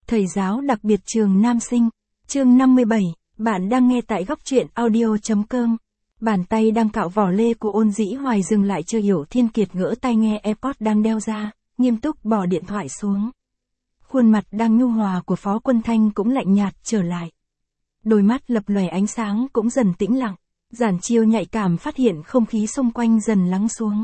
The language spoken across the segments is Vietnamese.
Thầy giáo đặc biệt trường Nam Sinh, chương 57, bạn đang nghe tại góc truyện audio.com. Bàn tay đang cạo vỏ lê của Ôn Dĩ Hoài dừng lại chưa hiểu. Thiên Kiệt gỡ tai nghe AirPods đang đeo ra, nghiêm túc bỏ điện thoại xuống. Khuôn mặt đang nhu hòa của Phó Quân Thanh cũng lạnh nhạt trở lại. Đôi mắt lập lòe ánh sáng cũng dần tĩnh lặng. Giản Chiêu nhạy cảm phát hiện không khí xung quanh dần lắng xuống.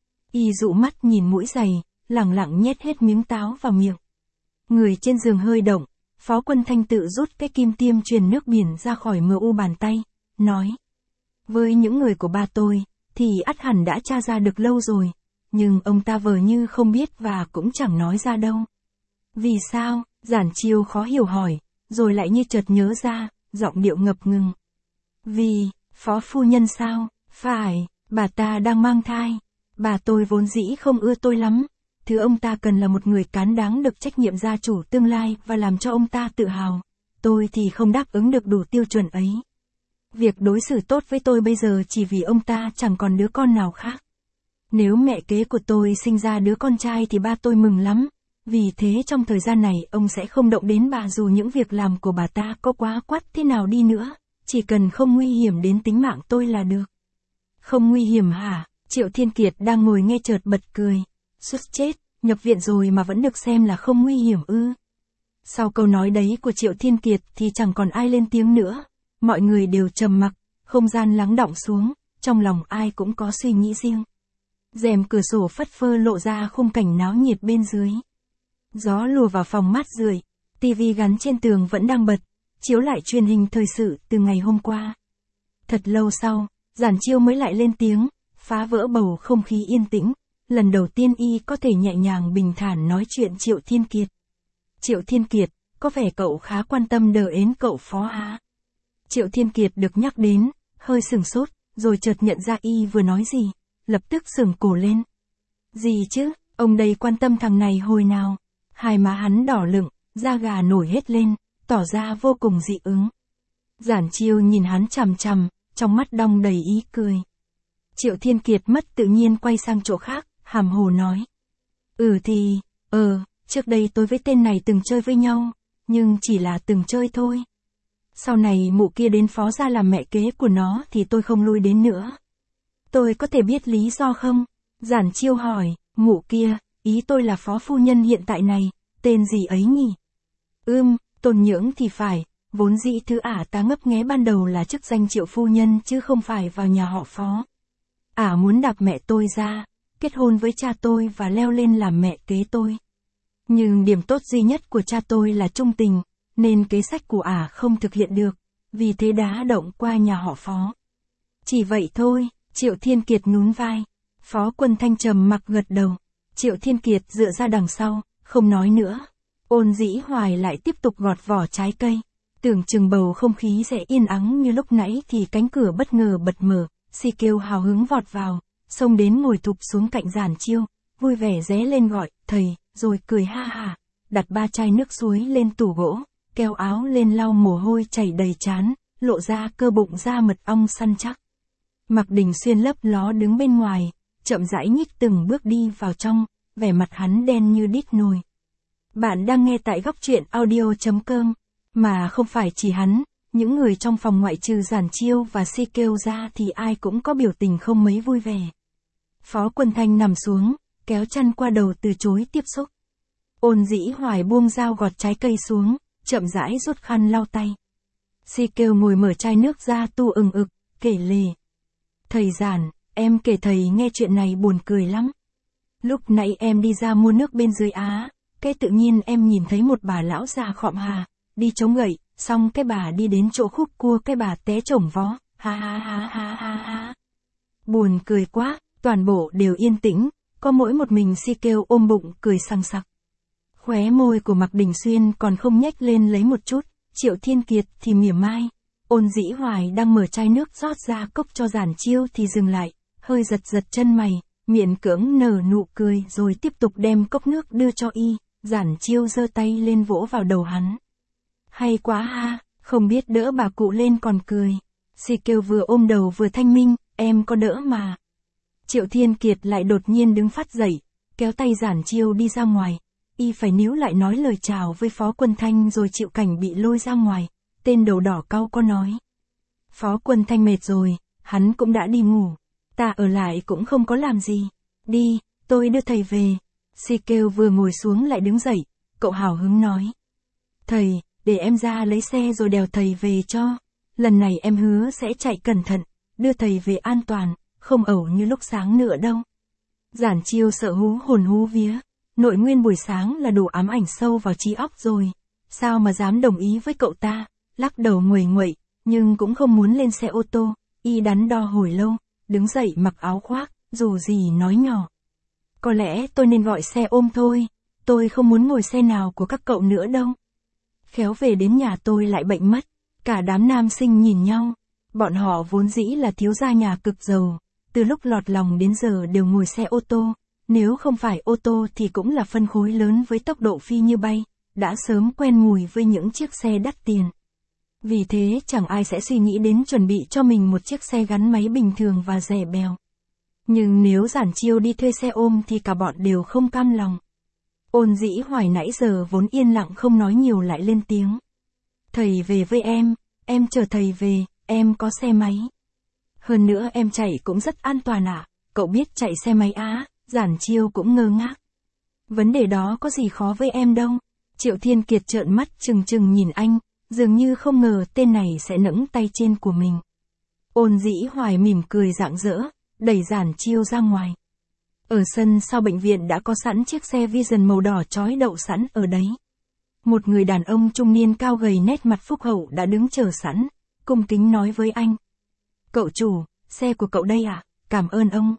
Y dụ mắt nhìn mũi giày, lẳng lặng nhét hết miếng táo vào miệng. Người trên giường hơi động, Phó Quân Thanh tự rút cái kim tiêm truyền nước biển ra khỏi MU bàn tay, nói. Với những người của ba tôi, thì ắt hẳn đã tra ra được lâu rồi, nhưng ông ta vờ như không biết và cũng chẳng nói ra đâu. Vì sao? Giản Chiêu khó hiểu hỏi, rồi lại như chợt nhớ ra, giọng điệu ngập ngừng. Vì, Phó phu nhân sao? Phải, bà ta đang mang thai. Bà tôi vốn dĩ không ưa tôi lắm. Thứ ông ta cần là một người cán đáng được trách nhiệm gia chủ tương lai và làm cho ông ta tự hào. Tôi thì không đáp ứng được đủ tiêu chuẩn ấy. Việc đối xử tốt với tôi bây giờ chỉ vì ông ta chẳng còn đứa con nào khác. Nếu mẹ kế của tôi sinh ra đứa con trai thì ba tôi mừng lắm. Vì thế trong thời gian này ông sẽ không động đến bà dù những việc làm của bà ta có quá quắt thế nào đi nữa. Chỉ cần không nguy hiểm đến tính mạng tôi là được. Không nguy hiểm hả? Triệu Thiên Kiệt đang ngồi nghe chợt bật cười. Sút chết, nhập viện rồi mà vẫn được xem là không nguy hiểm ư. Sau câu nói đấy của Triệu Thiên Kiệt thì chẳng còn ai lên tiếng nữa. Mọi người đều trầm mặc, không gian lắng đọng xuống, trong lòng ai cũng có suy nghĩ riêng. Rèm cửa sổ phất phơ lộ ra khung cảnh náo nhiệt bên dưới. Gió lùa vào phòng mát rượi, tivi gắn trên tường vẫn đang bật, chiếu lại truyền hình thời sự từ ngày hôm qua. Thật lâu sau, Giản Chiêu mới lại lên tiếng, phá vỡ bầu không khí yên tĩnh. Lần đầu tiên y có thể nhẹ nhàng bình thản nói chuyện Triệu Thiên Kiệt. Triệu Thiên Kiệt, có vẻ cậu khá quan tâm đờ ến cậu Phó á. Triệu Thiên Kiệt được nhắc đến, hơi sửng sốt, rồi chợt nhận ra y vừa nói gì, lập tức sửng cổ lên. Gì chứ, ông đây quan tâm thằng này hồi nào? Hai má hắn đỏ lựng, da gà nổi hết lên, tỏ ra vô cùng dị ứng. Giản Chiêu nhìn hắn chằm chằm, trong mắt đong đầy ý cười. Triệu Thiên Kiệt mất tự nhiên quay sang chỗ khác, hàm hồ nói. Trước đây tôi với tên này từng chơi với nhau, nhưng chỉ là từng chơi thôi. Sau này mụ kia đến Phó gia làm mẹ kế của nó thì tôi không lui đến nữa. Tôi có thể biết lý do không? Giản Chiêu hỏi, mụ kia, ý tôi là Phó phu nhân hiện tại này, tên gì ấy nhỉ? Tôn Nhưỡng thì phải, vốn dĩ thứ ả ta ngấp nghé ban đầu là chức danh Triệu phu nhân chứ không phải vào nhà họ Phó. Ả muốn đạp mẹ tôi ra, kết hôn với cha tôi và leo lên làm mẹ kế tôi. Nhưng điểm tốt duy nhất của cha tôi là trung tình, nên kế sách của ả không thực hiện được, vì thế đá động qua nhà họ Phó. Chỉ vậy thôi, Triệu Thiên Kiệt nhún vai. Phó Quân Thanh trầm mặc gật đầu. Triệu Thiên Kiệt dựa ra đằng sau, không nói nữa. Ôn Dĩ Hoài lại tiếp tục gọt vỏ trái cây. Tưởng chừng bầu không khí sẽ yên ắng như lúc nãy thì cánh cửa bất ngờ bật mở. Si kêu hào hứng vọt vào, xông đến ngồi thụp xuống cạnh Giản Chiêu, vui vẻ ré lên gọi, thầy, rồi cười ha ha, đặt 3 chai nước suối lên tủ gỗ, kéo áo lên lau mồ hôi chảy đầy trán, lộ ra cơ bụng da mật ong săn chắc. Mạc Đình Xuyên lấp ló đứng bên ngoài, chậm rãi nhích từng bước đi vào trong, vẻ mặt hắn đen như đít nồi. Bạn đang nghe tại góc truyện audio.com, mà không phải chỉ hắn. Những người trong phòng ngoại trừ Giản Chiêu và Si kêu ra thì ai cũng có biểu tình không mấy vui vẻ. Phó Quân Thanh nằm xuống, kéo chăn qua đầu từ chối tiếp xúc. Ôn Dĩ Hoài buông dao gọt trái cây xuống, chậm rãi rút khăn lau tay. Si kêu ngồi mở chai nước ra tu ực, kể lể. Thầy Giản, em kể thầy nghe chuyện này buồn cười lắm. Lúc nãy em đi ra mua nước bên dưới Á, cái tự nhiên em nhìn thấy một bà lão già khọm hà, đi chống gậy. Xong cái bà đi đến chỗ khúc cua cái bà té chổng vó, ha ha ha ha ha ha. Buồn cười quá, toàn bộ đều yên tĩnh, có mỗi một mình Si kêu ôm bụng cười sằng sặc. Khóe môi của Mạc Đình Xuyên còn không nhếch lên lấy một chút, Triệu Thiên Kiệt thì mỉa mai. Ôn Dĩ Hoài đang mở chai nước rót ra cốc cho Giản Chiêu thì dừng lại, hơi giật giật chân mày, miễn cưỡng nở nụ cười rồi tiếp tục đem cốc nước đưa cho y. Giản Chiêu giơ tay lên vỗ vào đầu hắn. Hay quá ha, không biết đỡ bà cụ lên còn cười. Si kêu vừa ôm đầu vừa thanh minh, em có đỡ mà. Triệu Thiên Kiệt lại đột nhiên đứng phát dậy, kéo tay Giản Chiêu đi ra ngoài. Y phải níu lại nói lời chào với Phó Quân Thanh rồi chịu cảnh bị lôi ra ngoài. Tên đầu đỏ cau có nói. Phó Quân Thanh mệt rồi, hắn cũng đã đi ngủ. Ta ở lại cũng không có làm gì. Đi, tôi đưa thầy về. Si kêu vừa ngồi xuống lại đứng dậy, cậu hào hứng nói. Thầy, để em ra lấy xe rồi đèo thầy về cho. Lần này em hứa sẽ chạy cẩn thận, đưa thầy về an toàn, không ẩu như lúc sáng nữa đâu. Giản Chiêu sợ hú hồn hú vía. Nội nguyên buổi sáng là đủ ám ảnh sâu vào trí óc rồi. Sao mà dám đồng ý với cậu ta, lắc đầu nguầy nguậy, nhưng cũng không muốn lên xe ô tô. Y đắn đo hồi lâu, đứng dậy mặc áo khoác, dù gì nói nhỏ. Có lẽ tôi nên gọi xe ôm thôi, tôi không muốn ngồi xe nào của các cậu nữa đâu. Khéo về đến nhà tôi lại bệnh mất. Cả đám nam sinh nhìn nhau. Bọn họ vốn dĩ là thiếu gia nhà cực giàu, từ lúc lọt lòng đến giờ đều ngồi xe ô tô. Nếu không phải ô tô thì cũng là phân khối lớn với tốc độ phi như bay, đã sớm quen mùi với những chiếc xe đắt tiền. Vì thế chẳng ai sẽ suy nghĩ đến chuẩn bị cho mình một chiếc xe gắn máy bình thường và rẻ bèo. Nhưng nếu Giản Chiêu đi thuê xe ôm thì cả bọn đều không cam lòng. Ôn Dĩ Hoài nãy giờ vốn yên lặng không nói nhiều lại lên tiếng. Thầy về với em chờ thầy về, em có xe máy. Hơn nữa em chạy cũng rất an toàn ạ, cậu biết chạy xe máy á? Giản Chiêu cũng ngơ ngác. Vấn đề đó có gì khó với em đâu. Triệu Thiên Kiệt trợn mắt trừng trừng nhìn anh, dường như không ngờ tên này sẽ nẫng tay trên của mình. Ôn Dĩ Hoài mỉm cười rạng rỡ, đẩy Giản Chiêu ra ngoài. Ở sân sau bệnh viện đã có sẵn chiếc xe Vision màu đỏ chói đậu sẵn ở đấy. Một người đàn ông trung niên cao gầy nét mặt phúc hậu đã đứng chờ sẵn, cung kính nói với anh. Cậu chủ, xe của cậu đây ạ, cảm ơn ông.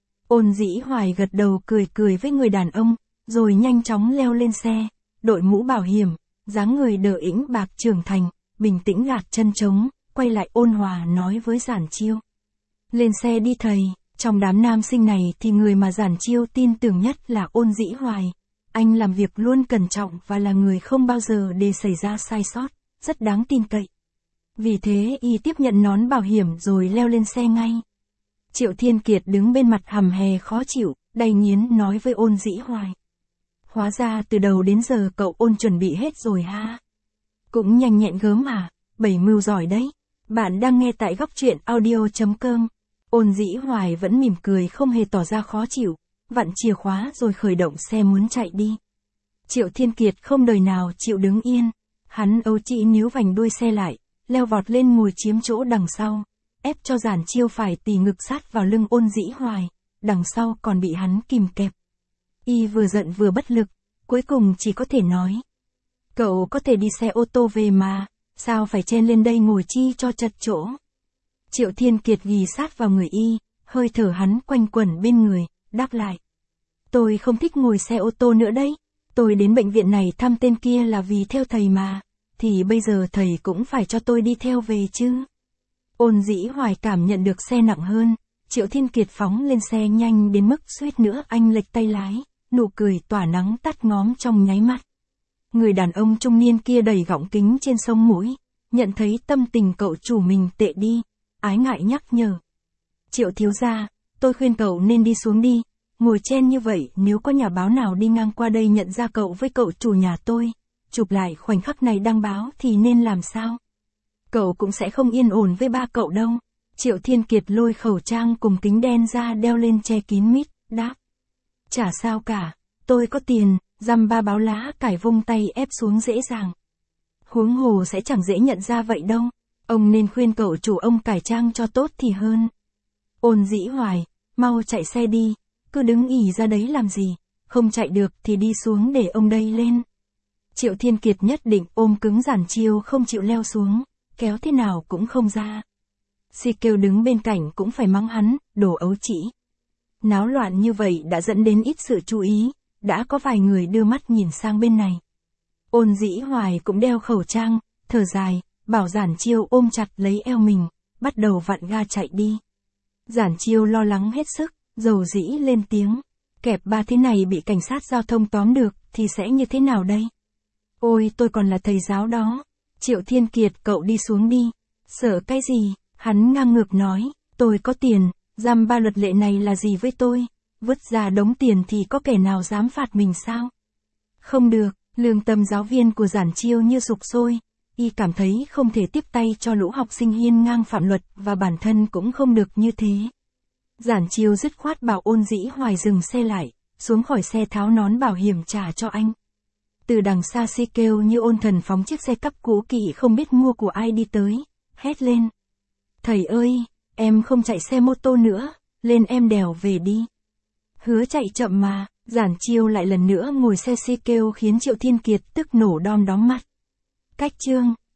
Ôn Dĩ Hoài gật đầu cười cười với người đàn ông, rồi nhanh chóng leo lên xe, đội mũ bảo hiểm, dáng người đờ ĩnh bạc trưởng thành, bình tĩnh gạt chân trống, quay lại ôn hòa nói với Giản Chiêu. Lên xe đi thầy. Trong đám nam sinh này thì người mà Giản Chiêu tin tưởng nhất là Ôn Dĩ Hoài. Anh làm việc luôn cẩn trọng và là người không bao giờ để xảy ra sai sót, rất đáng tin cậy. Vì thế y tiếp nhận nón bảo hiểm rồi leo lên xe ngay. Triệu Thiên Kiệt đứng bên mặt hầm hè khó chịu, đầy nghiến nói với Ôn Dĩ Hoài. Hóa ra từ đầu đến giờ cậu Ôn chuẩn bị hết rồi ha. Cũng nhanh nhẹn gớm à, bảy mưu giỏi đấy. Bạn đang nghe tại góc truyện audio.com. Ôn Dĩ Hoài vẫn mỉm cười không hề tỏ ra khó chịu, vặn chìa khóa rồi khởi động xe muốn chạy đi. Triệu Thiên Kiệt không đời nào chịu đứng yên, hắn âu chỉ níu vành đuôi xe lại, leo vọt lên ngồi chiếm chỗ đằng sau, ép cho Giản Chiêu phải tì ngực sát vào lưng Ôn Dĩ Hoài, đằng sau còn bị hắn kìm kẹp. Y vừa giận vừa bất lực, cuối cùng chỉ có thể nói. Cậu có thể đi xe ô tô về mà, sao phải chen lên đây ngồi chi cho chật chỗ. Triệu Thiên Kiệt ghì sát vào người y, hơi thở hắn quanh quẩn bên người, đáp lại. Tôi không thích ngồi xe ô tô nữa đấy, tôi đến bệnh viện này thăm tên kia là vì theo thầy mà, thì bây giờ thầy cũng phải cho tôi đi theo về chứ. Ôn Dĩ Hoài cảm nhận được xe nặng hơn, Triệu Thiên Kiệt phóng lên xe nhanh đến mức suýt nữa anh lệch tay lái, nụ cười tỏa nắng tắt ngóm trong nháy mắt. Người đàn ông trung niên kia đẩy gọng kính trên sống mũi, nhận thấy tâm tình cậu chủ mình tệ đi. Ái ngại nhắc nhở. Triệu thiếu gia, tôi khuyên cậu nên đi xuống đi, ngồi chen như vậy nếu có nhà báo nào đi ngang qua đây nhận ra cậu với cậu chủ nhà tôi, chụp lại khoảnh khắc này đăng báo thì nên làm sao? Cậu cũng sẽ không yên ổn với ba cậu đâu. Triệu Thiên Kiệt lôi khẩu trang cùng kính đen ra đeo lên che kín mít, đáp. Chả sao cả, tôi có tiền, dăm ba báo lá cải vung tay ép xuống dễ dàng. Huống hồ sẽ chẳng dễ nhận ra vậy đâu. Ông nên khuyên cậu chủ ông cải trang cho tốt thì hơn. Ôn Dĩ Hoài, mau chạy xe đi, cứ đứng ỉ ra đấy làm gì, không chạy được thì đi xuống để ông đây lên. Triệu Thiên Kiệt nhất định ôm cứng Giản Chiêu không chịu leo xuống, kéo thế nào cũng không ra. Si kêu đứng bên cạnh cũng phải mắng hắn, đồ ấu trĩ. Náo loạn như vậy đã dẫn đến ít sự chú ý, đã có vài người đưa mắt nhìn sang bên này. Ôn Dĩ Hoài cũng đeo khẩu trang, thở dài. Bảo Giản Chiêu ôm chặt lấy eo mình, bắt đầu vặn ga chạy đi. Giản Chiêu lo lắng hết sức, dầu dĩ lên tiếng. Kẹp ba thế này bị cảnh sát giao thông tóm được, thì sẽ như thế nào đây? Ôi tôi còn là thầy giáo đó. Triệu Thiên Kiệt cậu đi xuống đi. Sợ cái gì? Hắn ngang ngược nói, tôi có tiền, dăm ba luật lệ này là gì với tôi? Vứt ra đống tiền thì có kẻ nào dám phạt mình sao? Không được, lương tâm giáo viên của Giản Chiêu như sục sôi. Y cảm thấy không thể tiếp tay cho lũ học sinh hiên ngang phạm luật và bản thân cũng không được như thế. Giản Chiêu dứt khoát bảo Ôn Dĩ Hoài dừng xe lại, xuống khỏi xe tháo nón bảo hiểm trả cho anh. Từ đằng xa Si kêu như ôn thần phóng chiếc xe cắp cũ kỹ không biết mua của ai đi tới, hét lên. Thầy ơi, em không chạy xe mô tô nữa, lên em đèo về đi. Hứa chạy chậm mà, Giản Chiêu lại lần nữa ngồi xe Si kêu khiến Triệu Thiên Kiệt tức nổ đom đóm mắt. Cách chương